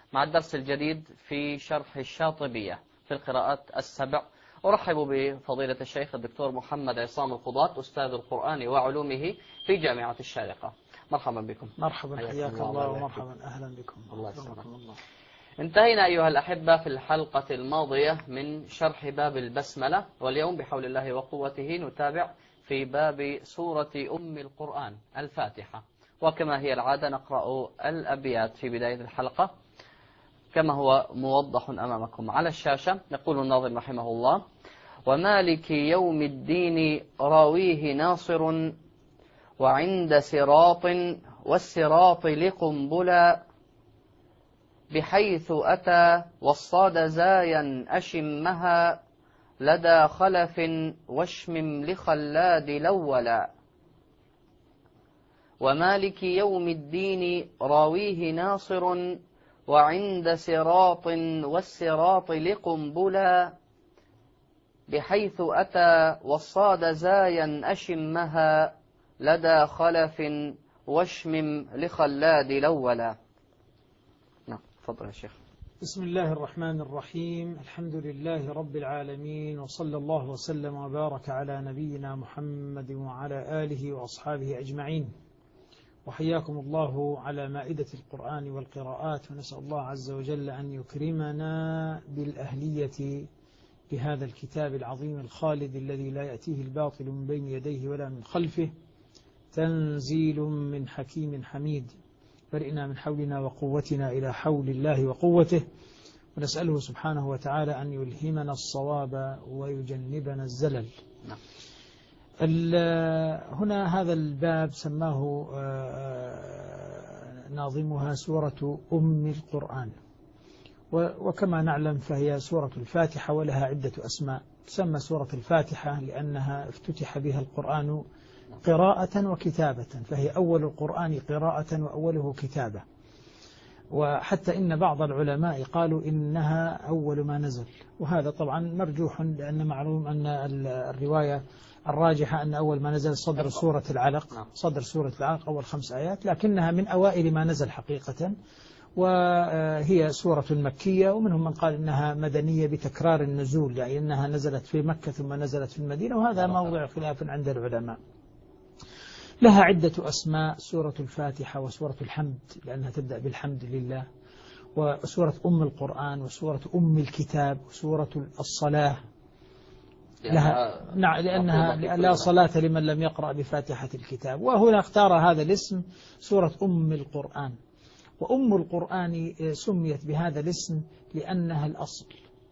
مع الدرس الجديد في شرح الشاطبية في القراءات السبع. أرحب بفضيلة الشيخ الدكتور محمد عصام القضاة أستاذ القرآن وعلومه في جامعة الشارقة. مرحبا بكم. مرحبا، حياك الله ومرحبا، أهلا بكم. الله يسلمكم. انتهينا أيها الأحبة في الحلقة الماضية من شرح باب البسملة، واليوم بحول الله وقوته نتابع في باب سورة أم القرآن الفاتحة. وكما هي العادة نقرأ الأبيات في بداية الحلقة كما هو موضح أمامكم على الشاشة. يقول الناظم رحمه الله: ومالك يوم الدين راويه ناصر، وعند صراط والصراط لقنبلا، بحيث أتى والصاد زايا أشمها، لدى خلف واشمم لخلاد لولا. ومالك يوم الدين راويه ناصر، وعند صراط والصراط لقنبلا، بحيث أتى والصاد زايا أشمها، لدى خلف واشمم لخلاد لولا. نعم، تفضل يا شيخ. بسم الله الرحمن الرحيم، الحمد لله رب العالمين، وصلى الله وسلم وبارك على نبينا محمد وعلى آله وأصحابه أجمعين. وحياكم الله على مائدة القرآن والقراءات، ونسأل الله عز وجل أن يكرمنا بالأهلية بهذا الكتاب العظيم الخالد الذي لا يأتيه الباطل من بين يديه ولا من خلفه، تنزيل من حكيم حميد. برئنا من حولنا وقوتنا إلى حول الله وقوته، ونسأله سبحانه وتعالى أن يلهمنا الصواب ويجنبنا الزلل. هنا هذا الباب سماه ناظمها سورة أم القرآن، وكما نعلم فهي سورة الفاتحة، ولها عدة أسماء. تسمى سورة الفاتحة لأنها افتتح بها القرآن قراءة وكتابة، فهي أول القرآن قراءة وأوله كتابة. وحتى إن بعض العلماء قالوا إنها أول ما نزل، وهذا طبعا مرجوح، لأن معلوم أن الرواية الراجحة أن أول ما نزل صدر سورة العلق، صدر سورة العلق أول 5 آيات، لكنها من أوائل ما نزل حقيقة، وهي سورة مكية. ومنهم من قال إنها مدنية بتكرار النزول، يعني أنها نزلت في مكة ثم نزلت في المدينة، وهذا موضع خلاف عند العلماء. لها عدة أسماء: سورة الفاتحة، وسورة الحمد لأنها تبدأ بالحمد لله، وسورة أم القرآن، وسورة أم الكتاب، وسورة الصلاة. لأنها لا صلاة لمن لم يقرأ بفاتحة الكتاب. وهنا اختار هذا الاسم سورة أم القرآن. وأم القرآن سميت بهذا الاسم لأنها الأصل،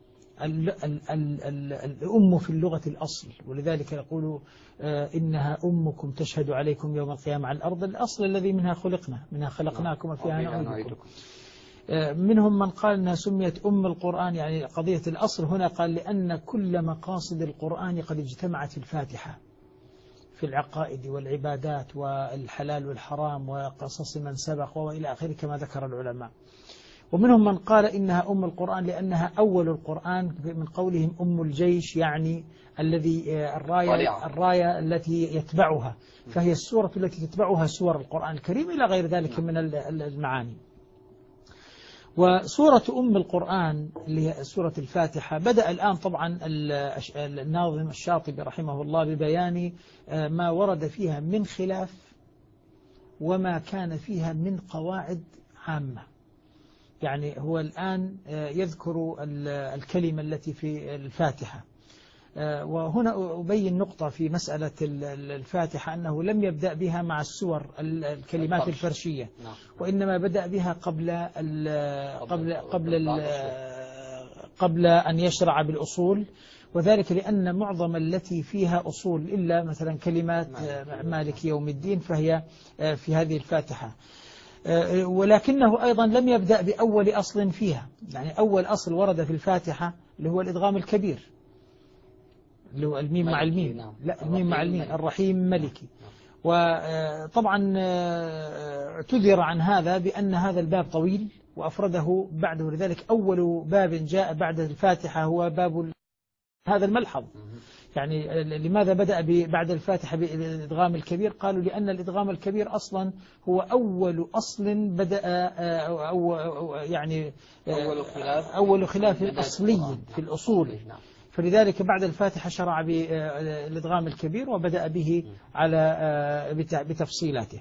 الأم في اللغة الأصل، ولذلك يقول إنها أمكم تشهد عليكم يوم القيامة على الأرض، الأصل الذي منها خلقنا، منها خلقناكم وفيها نعيدكم. منهم من قال أنها سميت أم القرآن يعني قضية الأصل. هنا قال لأن كل مقاصد القرآن قد اجتمعت في الفاتحة، في العقائد والعبادات والحلال والحرام وقصص من سبق وإلى آخره كما ذكر العلماء. ومنهم من قال إنها أم القرآن لأنها أول القرآن، من قولهم أم الجيش، يعني الذي الراية التي يتبعها، فهي السورة التي تتبعها سور القرآن الكريم إلى غير ذلك من المعاني. وسورة أم القرآن اللي هي سورة الفاتحة بدأ الآن طبعا الناظم الشاطبي رحمه الله ببيان ما ورد فيها من خلاف وما كان فيها من قواعد عامة. يعني هو الآن يذكر الكلمة التي في الفاتحة، وهنا أبين نقطة في مسألة الفاتحة، أنه لم يبدأ بها مع السور الكلمات الفرشية، وإنما بدأ بها قبل أن يشرع بالأصول، وذلك لأن معظم التي فيها أصول إلا مثلا كلمات مالك يوم الدين فهي في هذه الفاتحة. ولكنه أيضا لم يبدأ بأول أصل فيها، يعني أول أصل ورد في الفاتحة اللي هو الإدغام الكبير، اللي هو الميم مع الميم، لا الميم مع الميم، الرحيم ملكي. وطبعا اعتذر عن هذا بأن هذا الباب طويل وأفرده بعده، لذلك أول باب جاء بعد الفاتحة هو باب هذا الملحظ، يعني لماذا بدأ بعد الفاتحة بالإدغام الكبير؟ قالوا لأن الإدغام الكبير أصلا هو أول أصل بدأ أو يعني أول خلاف أصلي في الأصول، فلذلك بعد الفاتحة شرع بالإدغام الكبير وبدأ به بتفصيلاته.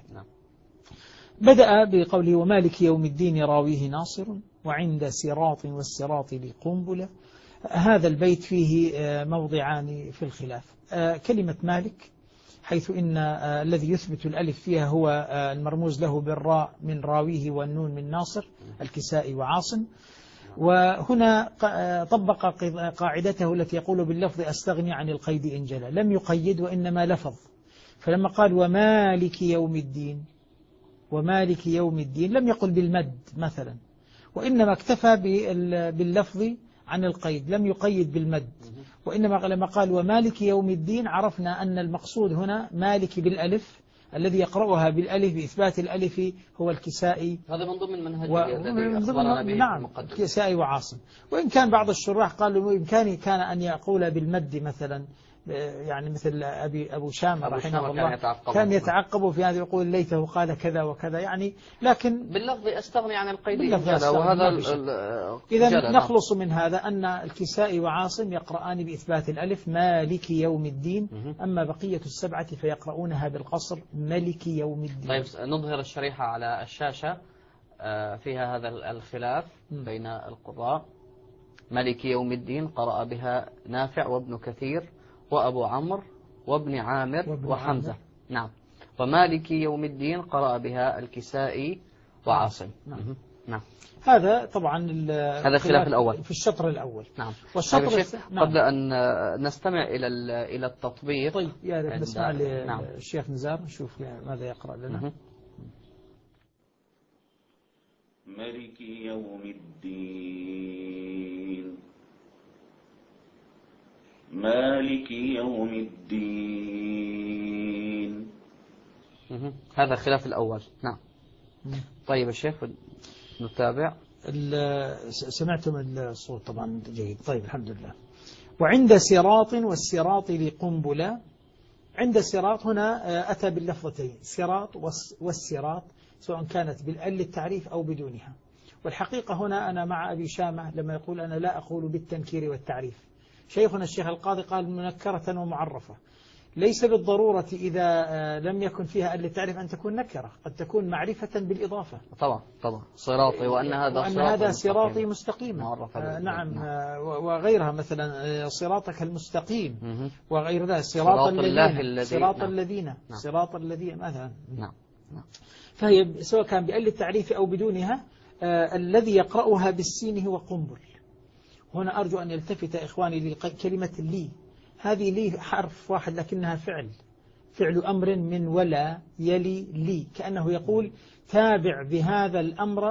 بدأ بقوله ومالك يوم الدين راويه ناصر وعند صراط والصراط لقنبلة. هذا البيت فيه موضعان في الخلاف. كلمة مالك حيث إن الذي يثبت الألف فيها هو المرموز له بالراء من راويه والنون من ناصر الكسائي وعاصم، وهنا طبق قاعدته التي يقول باللفظ أستغني عن القيد إن جلى، لم يقيد وإنما لفظ. فلما قال ومالك يوم الدين، ومالك يوم الدين لم يقل بالمد مثلا، وإنما اكتفى باللفظ عن القيد، لم يقيد بالمد. وإنما لما قال ومالك يوم الدين عرفنا أن المقصود هنا مالك بالألف، الذي يقرأها بالألف بإثبات الألف هو الكسائي. هذا من ضمن منهجه الذي أخبرنا به. نعم، الكسائي وعاصم. وإن كان بعض الشراح قالوا بإمكانه كان أن يقول بالمد مثلا، يعني مثل أبو شامة رحمه الله كان يتعقب في هذا، يقول ليته قال كذا وكذا يعني، لكن باللفظ أستغني عن القيد. وهذا إذا نخلص من هذا أن الكسائي وعاصم يقرآن بإثبات الألف مالك يوم الدين، أما بقية السبعة فيقرؤونها بالقصر ملك يوم الدين. طيب نظهر الشريحة على الشاشة فيها هذا الخلاف بين القراء. ملك يوم الدين قرأ بها نافع وابن كثير وأبو عمرو وابن عامر وحمزة. نعم. ومالك يوم الدين قرأ بها الكسائي وعاصم. نعم. هذا طبعا هذا الخلاف الأول في الشطر الأول. نعم. والشطر قبل أن نستمع إلى التطبيق. طيب يا ريت نسمع للشيخ نزار نشوف ماذا يقرأ لنا. ملك يوم الدين، مالك يوم الدين. هذا الخلاف الأول. نعم. طيب الشيخ نتابع. سمعتم الصوت طبعا جيد. طيب الحمد لله. وعند صراط والصراط لقنبلة. عند صراط هنا أتى باللفظتين صراط والصراط، سواء كانت بالأل التعريف أو بدونها. والحقيقة هنا أنا مع أبي شامة لما يقول أنا لا أقول بالتنكير والتعريف. شيخنا الشيخ القاضي قال منكرة ومعرفة. ليس بالضرورة إذا لم يكن فيها أل التعريف أن تكون نكرة، قد تكون معرفة بالإضافة. طبعا صراطي وأن هذا صراطي مستقيما. نعم. وغيرها مثلا صراطك المستقيم وغير ذلك صراط الذين صراط الذين مثلا. نعم. فهي سواء كان بأل التعريف أو بدونها. الذي يقرأها بالسين هو قنبل. هنا أرجو أن يلتفت إخواني لكلمة لي. هذه لي حرف واحد لكنها فعل أمر من ولا يلي لي، كأنه يقول تابع بهذا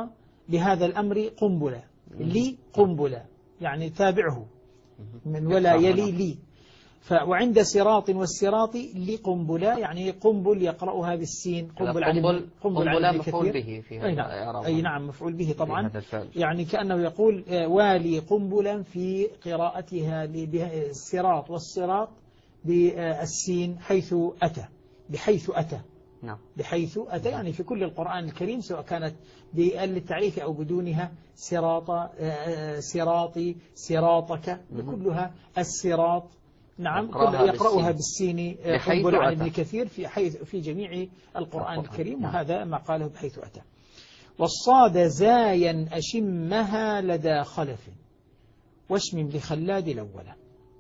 الأمر قنبلة، لي قنبلة يعني تابعه من ولا يلي لي. وعند صراط والصراط لقنبلة يعني قنبل يقرأها بالسين. قنبل مفعول به فيها. أي نعم مفعول به طبعا، يعني كأنه يقول والي قنبلا في قراءتها الصراط والصراط بالسين حيث أتى، بحيث أتى. نعم. بحيث أتى يعني في كل القرآن الكريم سواء كانت بأل التعريف أو بدونها، صراط صراطي صراطك كلها الصراط. نعم يقرأها بالسين قنبل عن ابن كثير في جميع القرآن الكريم. وهذا ما قاله بحيث أتى. والصاد زايا أشمها لدى خلف واشمم لخلاد الأولى.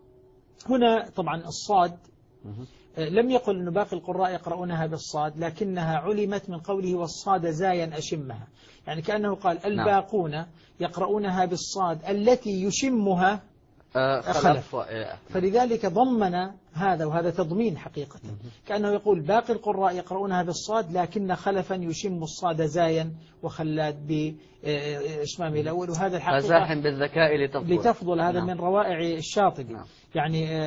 هنا طبعا الصاد لم يقل أن باقي القراء يقرؤونها بالصاد، لكنها علمت من قوله والصاد زايا أشمها، يعني كأنه قال الباقون يقرؤونها بالصاد التي يشمها خلف. فلذلك ضمن هذا، وهذا تضمين حقيقة، كأنه يقول باقي القراء يقرؤونها بالصاد لكن خلفا يشم الصاد زايا وخلاد بإشمامه الأول. وهذا الحقيقة فزاحم بالذكاء لتفضل. هذا من روائع الشاطبي. يعني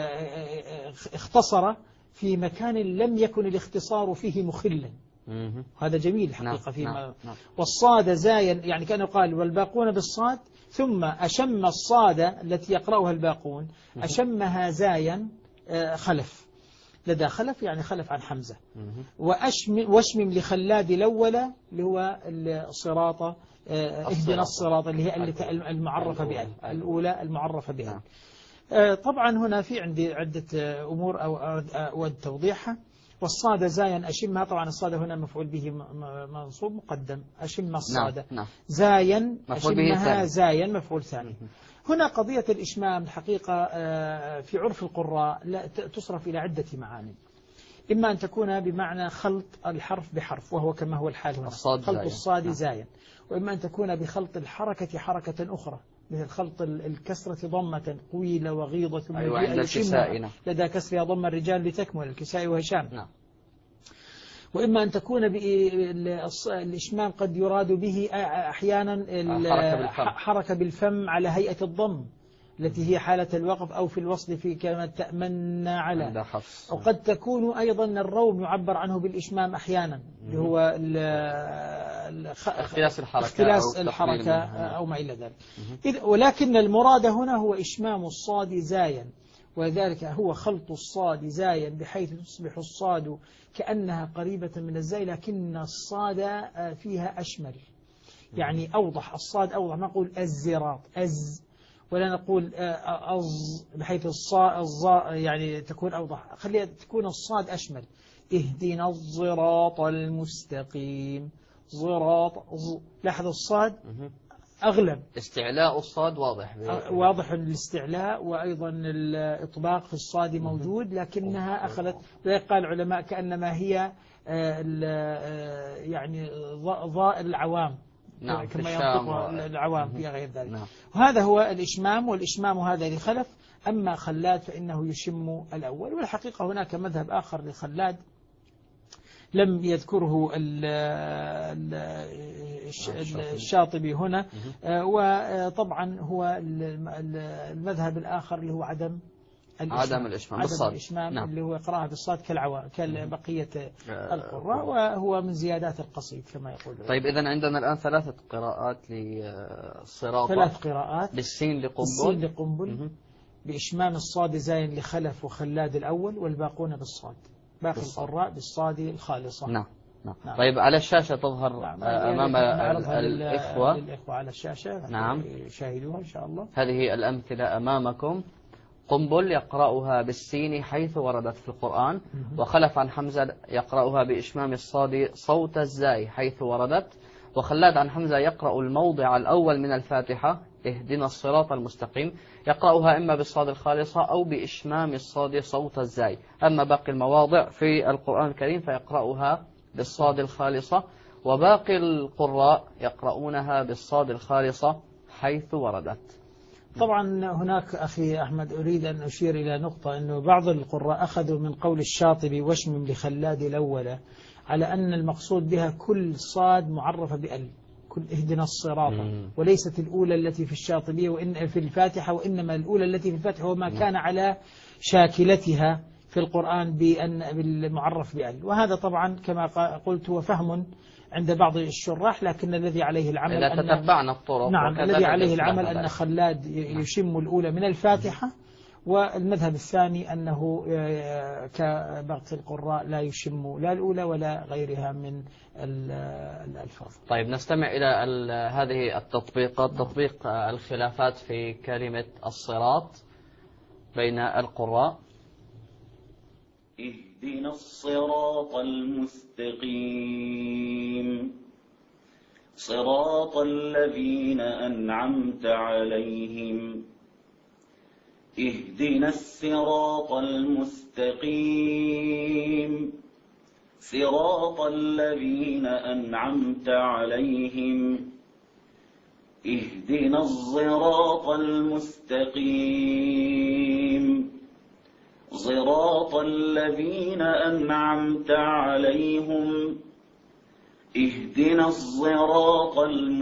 اختصر في مكان لم يكن الاختصار فيه مخلا. هذا جميل حقيقة فيما. والصاد زايا يعني كأنه قال والباقون بالصاد ثم أشم الصاد التي يقرأها الباقون أشمها زايا خلف، لدى خلف يعني خلف عن حمزة. واشمم لخلاد الأول اللي هو الصراط، اهدنا الصراط اللي هي المعرفة بأل، الأولى المعرفة بأل. طبعا هنا في عندي عدة أمور أود توضيحها. والصاد زايا أشمها، طبعا الصاد هنا مفعول به منصوب مقدم، أشم الصاد. زايا أشمها زايا مفعول ثاني. هنا قضية الإشمام الحقيقة في عرف القراء لا تصرف إلى عدة معاني. إما أن تكون بمعنى خلط الحرف بحرف، وهو كما هو الحال هنا خلط الصاد زايا، وإما أن تكون بخلط الحركة حركة أخرى، مثل خلط الكسرة ضمة طويلة وغيضة ثم لدى كسرها ضم الرجال لتكمل الكسائي وهشام. وإما أن تكون الإشمام قد يراد به أحيانا حركة بالفم على هيئة الضم التي هي حالة الوقف أو في الوصل في كلمة تأمنا على. وقد تكون أيضا الروم يعبر عنه بالإشمام أحيانا اللي هو اختلاس الحركة أو ما إلى ذلك. ولكن المراد هنا هو إشمام الصاد زايا، وذلك هو خلط الصاد زايا بحيث تصبح الصاد كأنها قريبة من الزاي، لكن الصاد فيها أشمل، يعني أوضح. الصاد أوضح، نقول الزراط ولا نقول أظ، بحيث الظاء يعني تكون أوضح، خليها تكون الصاد أشمل. اهدنا الصراط المستقيم، صراط. لاحظ الصاد أغلب، استعلاء الصاد واضح الاستعلاء، وأيضا الإطباق في الصاد موجود، لكنها أخذت، قال العلماء كأنما هي يعني ضاء العوام. نعم، كما ينطق العوام في غير ذلك. وهذا هو الإشمام، والإشمام هذا لخلف. أما خلاد فإنه يشم الأول. والحقيقة هناك مذهب آخر لخلاد لم يذكره الشاطبي هنا، وطبعا هو المذهب الآخر اللي هو عدم الإشمام نعم. اللي هو قراءة بالصاد كالبقية القراء، وهو من زيادات القصيد كما يقول. طيب إذن عندنا الآن 3 قراءات للصراط، 3 قراءات بالسين لقنبل بإشمام الصاد زاين لخلف وخلاد الأول، والباقون بالصاد، باقي القراء بالصاد الخالصة. نعم. طيب على الشاشة تظهر أمام الإخوة على الشاشة. نعم، شاهدوها إن شاء الله. هذه الأمثلة أمامكم. قنبل يقرأها بالسين حيث وردت في القرآن، وخلف عن حمزة يقرأها بإشمام الصاد صوت الزاي حيث وردت، وخلاد عن حمزة يقرأ الموضع الأول من الفاتحة اهدنا الصراط المستقيم، يقرأها إما بالصاد الخالصة أو بإشمام الصاد صوت الزاي. أما باقي المواضع في القرآن الكريم فيقرأها بالصاد الخالصة، وباقي القراء يقرؤونها بالصاد الخالصة حيث وردت. طبعا هناك أخي أحمد أريد أن أشير إلى نقطة، أنه بعض القراء أخذوا من قول الشاطبي واشمم لخلاد الأول على أن المقصود بها كل صاد معرفة بأل، كل اهدنا الصراط، وليست الأولى التي في الشاطبية وإن في الفاتحة، وإنما الأولى التي في الفاتحة وما كان على شاكلتها في القرآن بالمعرف بأل. وهذا طبعا كما قلت هو فهم عند بعض الشراح، لكن الذي عليه العمل إذا تتبعنا الطرق. نعم، الذي عليه العمل أن خلاد يشم الأولى من الفاتحة، والمذهب الثاني أنه كباقي القراء لا يشم لا الأولى ولا غيرها من الألفاظ. طيب نستمع إلى هذه التطبيقات، تطبيق الخلافات في كلمة الصراط بين القراء. اهدنا الصراط المستقيم صراط الذين أنعمت عليهم. اهدنا الصراط المستقيم صراط الذين أنعمت عليهم. اهدنا الصراط المستقيم صراط الذين أنعمت عليهم. اهدنا الصراط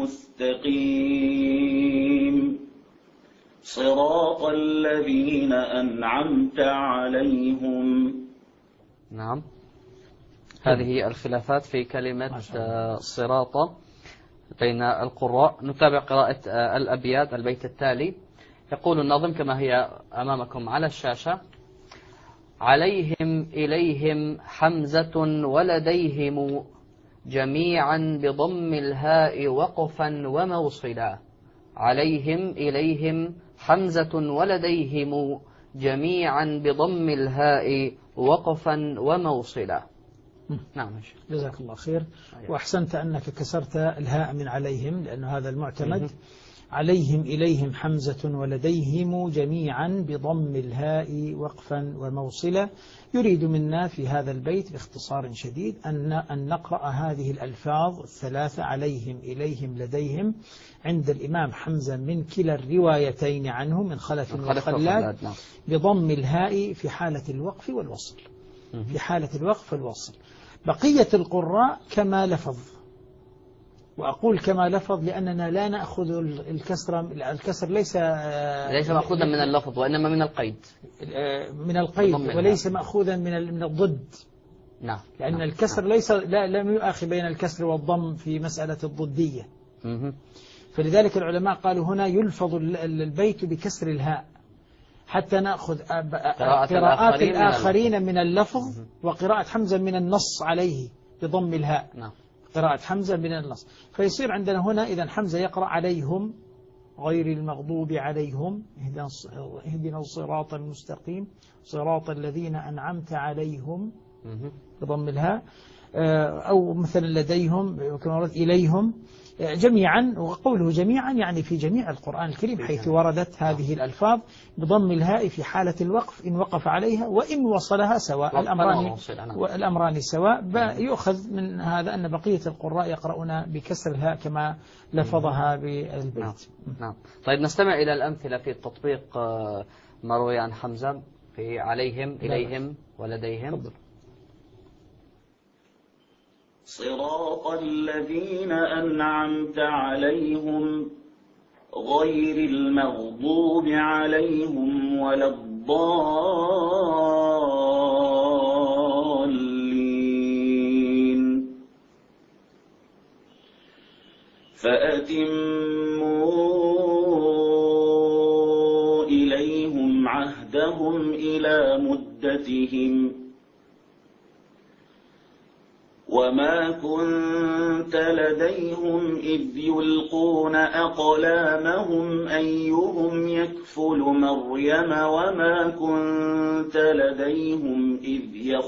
المستقيم صراط الذين أنعمت عليهم. نعم، هذه الخلافات في كلمة صراط بين القراء. نتابع قراءة الأبيات. البيت التالي يقول الناظم كما هي أمامكم على الشاشة: عليهم إليهم حمزة ولديهم جميعا بضم الهاء وقفا وموصلا. عليهم إليهم حمزة ولديهم جميعا بضم الهاء وقفا وموصلا. نعم. جزاك الله خير. وأحسنت أنك كسرت الهاء من عليهم لأن هذا المعتمد. عليهم إليهم حمزة ولديهم جميعا بضم الهاء وقفا وموصلا. يريد منا في هذا البيت باختصار شديد أن نقرأ هذه الألفاظ الثلاثة عليهم إليهم لديهم عند الإمام حمزة من كلا الروايتين عنه من خلف وخلاد بضم الهاء في حالة الوقف والوصل. في حالة الوقف والوصل. بقية القراء كما لفظ. وأقول كما لفظ لأننا لا نأخذ الكسر ليس مأخوذا من اللفظ وإنما من القيد. من القيد وليس مأخوذا من الضد. نعم. لأن الكسر ليس لم يؤخي بين الكسر والضم في مسألة الضدية. فلذلك العلماء قالوا هنا يلفظ البيت بكسر الهاء حتى نأخذ قراءات الآخرين من اللفظ وقراءة حمزة من النص عليه بضم الهاء. نعم. قراءة حمزة من النص. فيصير عندنا هنا إذا حمزة يقرأ عليهم غير المغضوب عليهم اهدنا الصراط المستقيم صراط الذين أنعمت عليهم بضم الهاء. أو مثلا لديهم كما ورد إليهم جميعا. وقوله جميعا يعني في جميع القرآن الكريم حيث وردت هذه الألفاظ بضم الهاء في حالة الوقف إن وقف عليها وإن وصلها سواء. الأمران سواء. يؤخذ من هذا أن بقية القراء يقرؤون بكسر الهاء كما لفظها بالبيت. نعم. طيب نستمع إلى الأمثلة في التطبيق ما روي عن حمزة في عليهم إليهم ولديهم. صراط الذين أنعمت عليهم غير المغضوب عليهم ولا الضالين. فأتموا إليهم عهدهم إلى مدتهم وما كنت لديهم إذ يلقون أقلامهم أيهم يكفل مريم وما كنت لديهم إذ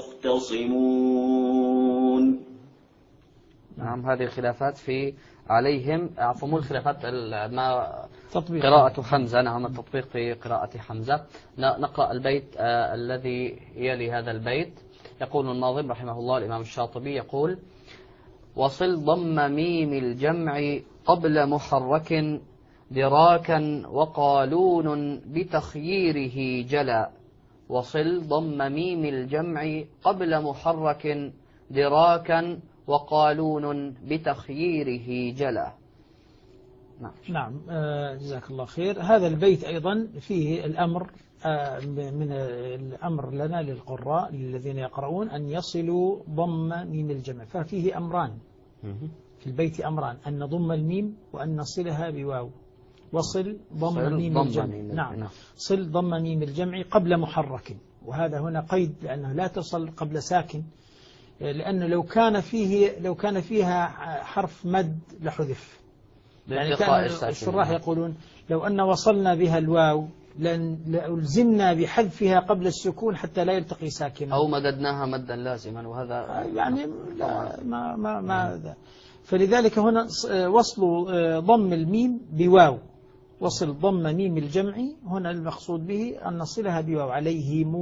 يختصمون. نعم. هذه الخلافات في عليهم مو الخلافات ما قراءة حمزة. نعم. التطبيق في قراءة حمزة. نقرأ البيت الذي يلي هذا البيت. يقول الناظم رحمه الله الإمام الشاطبي يقول وصل ضم ميم الجمع قبل محرك دراكا وقالون بتخييره جلا. وصل ضم ميم الجمع قبل محرك دراكا وقالون بتخييره جلا. نعم. جزاك الله خير. هذا البيت أيضا فيه الأمر من الأمر لنا للقراء الذين يقرؤون أن يصلوا ضم ميم الجمع. ففيه أمران في البيت. أمران أن نضم الميم وأن نصلها بواو. وصل ضم ميم الجمع. نعم. صل ضم ميم الجمع قبل محرك. وهذا هنا قيد لأنه لا تصل قبل ساكن لأنه لو كان فيها حرف مد لحذف. يعني كان الشراح يقولون لو أن وصلنا بها الواو لألزمنا بحذفها قبل السكون حتى لا يلتقي ساكنا أو مددناها مدا لازما وهذا يعني ما فلذلك هنا وصل ضم الميم بواو. وصل ضم ميم الجمع هنا المقصود به أن نصلها بواو. عليهم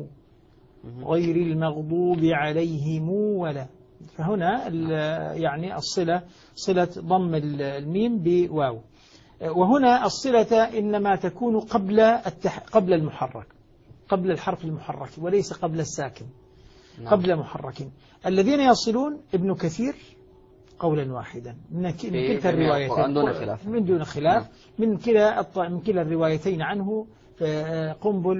غير المغضوب عليهم ولا. فهنا يعني الصلة صلة ضم الميم بواو. وهنا الصلة إنما تكون قبل المحرك قبل الحرف المحرك وليس قبل الساكن. قبل محرك. الذين يصلون ابن كثير قولا واحدا من كلتا الروايتين من دون خلاف من كلا الروايتين عنه قنبل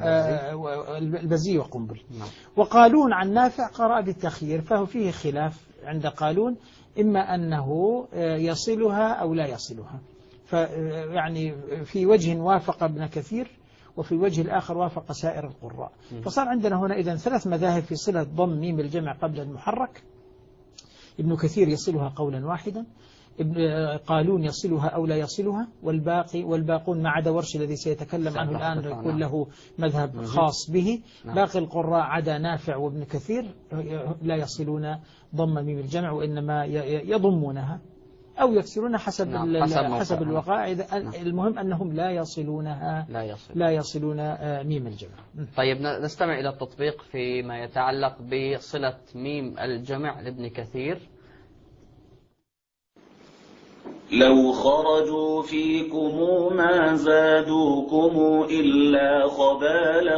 والبزي وقنبل. وقالون عن نافع قرأ بالتخيير فهو فيه خلاف عند قالون إما أنه يصلها أو لا يصلها. يعني في وجه وافق ابن كثير وفي الوجه الآخر وافق سائر القراء. فصار عندنا هنا إذن 3 مذاهب في صلة ضم ميم الجمع قبل المحرك. ابن كثير يصلها قولا واحدا، قالون يصلها أو لا يصلها، والباقون ما عدا ورش الذي سيتكلم عنه الآن يكون له مذهب خاص به. باقي القراء عدا نافع وابن كثير لا يصلون ضم ميم الجمع، وإنما يضمونها أو يكسرونها حسب الوقائع. المهم أنهم لا يصلونها، لا يصلون ميم الجمع. طيب نستمع إلى التطبيق فيما يتعلق بصلة ميم الجمع لابن كثير. لو خرجوا فيكم ما زادوكم إلا خبالا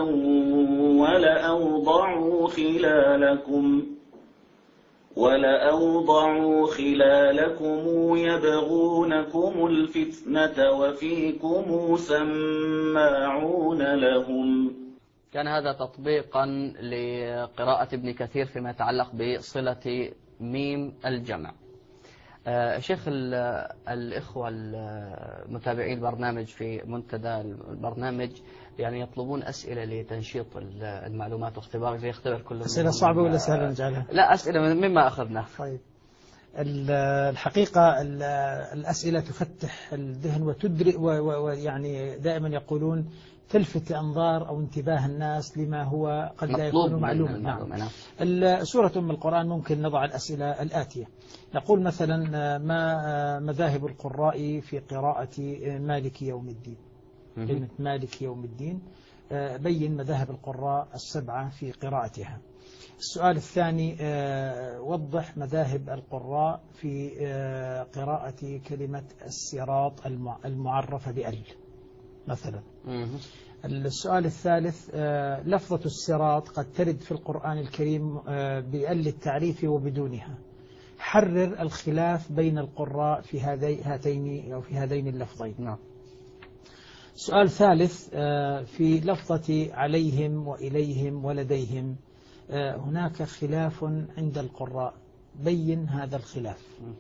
ولأوضعوا خلالكم يبغونكم الفتنة وفيكم سماعون لهم. كان هذا تطبيقا لقراءة ابن كثير فيما يتعلق بصلة ميم الجمع. شيخ الإخوة المتابعين البرنامج في منتدى البرنامج يعني يطلبون أسئلة لتنشيط المعلومات واختبار، زي يختبر كل أسئلة صعبة ولا سهلة نجعلها؟ لا، أسئلة مما أخذناه. طيب، الحقيقة الأسئلة تفتح الذهن وتدرك، ويعني دائما يقولون تلفت أنظار أو انتباه الناس لما هو قد لا يكون معلوما. نعم. سورة أم القرآن ممكن نضع الأسئلة الآتية. نقول مثلا ما مذاهب القراء في قراءة مالك يوم الدين؟ كلمة مالك يوم الدين بين مذاهب القراء 7 في قراءتها. السؤال الثاني وضح مذاهب القراء في قراءة كلمة الصراط المعرفة بأل مثلا. السؤال الثالث لفظة الصراط قد ترد في القرآن الكريم بأل التعريف وبدونها، حرر الخلاف بين القراء في هاتين أو في هذين اللفظين. نعم. سؤال ثالث في لفظة عليهم وإليهم ولديهم هناك خلاف عند القراء، بين هذا الخلاف.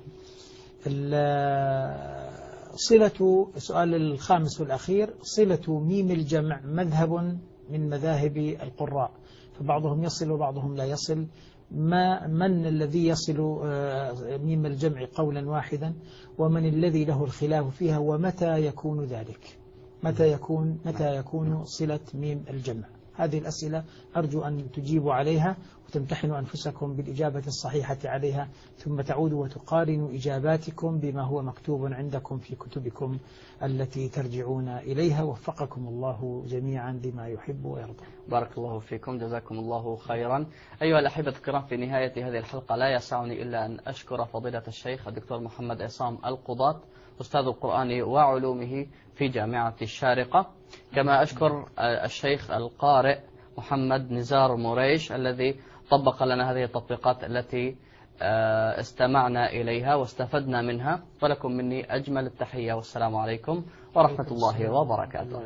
صلة السؤال الخامس والأخير، صلة ميم الجمع مذهب من مذاهب القراء، فبعضهم يصل وبعضهم لا يصل. من الذي يصل ميم الجمع قولا واحدا، ومن الذي له الخلاف فيها، ومتى يكون ذلك؟ متى يكون صلة ميم الجمع؟ هذه الأسئلة أرجو أن تجيبوا عليها وتمتحنوا أنفسكم بالإجابة الصحيحة عليها، ثم تعودوا وتقارنوا إجاباتكم بما هو مكتوب عندكم في كتبكم التي ترجعون إليها. وفقكم الله جميعا لما يحب ويرضى. بارك الله فيكم، جزاكم الله خيرا. أيها الأحبة الكرام، في نهاية هذه الحلقة لا يسعني إلا أن أشكر فضيلة الشيخ الدكتور محمد عصام القضاة أستاذ القرآن وعلومه في جامعة الشارقة، كما أشكر الشيخ القارئ محمد نزار مريش الذي طبق لنا هذه التطبيقات التي استمعنا إليها واستفدنا منها. ولكم مني أجمل التحية، والسلام عليكم ورحمة الله وبركاته.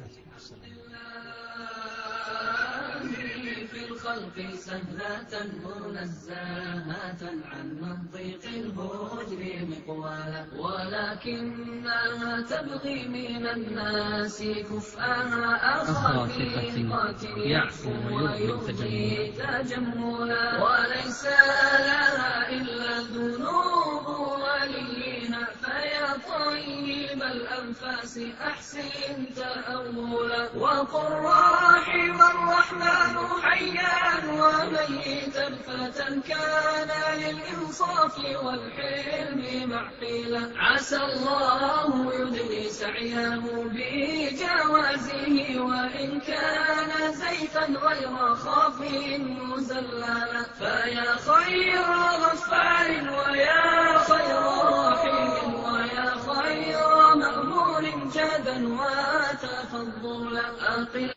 الخلق سهلة منزهة عن منطق الهجر مقوالا، ولكنها تبغي من الناس كفءها أخافقة يعفو ويبغي تجملا، وليس لها إلا الذنوب وليها، فيا طيب الأنفاس أحسن تأولا، وقل رحم الرحمن حيا وميتا فتى كان للإنصاف والحلم محفلا، عسى الله يدني سعيه بجوازه، وإن كان زيفا غير خاف مزللا، فيا خير غفار ويا خير رحيم ويا خير مأمور جادا وتفضلا.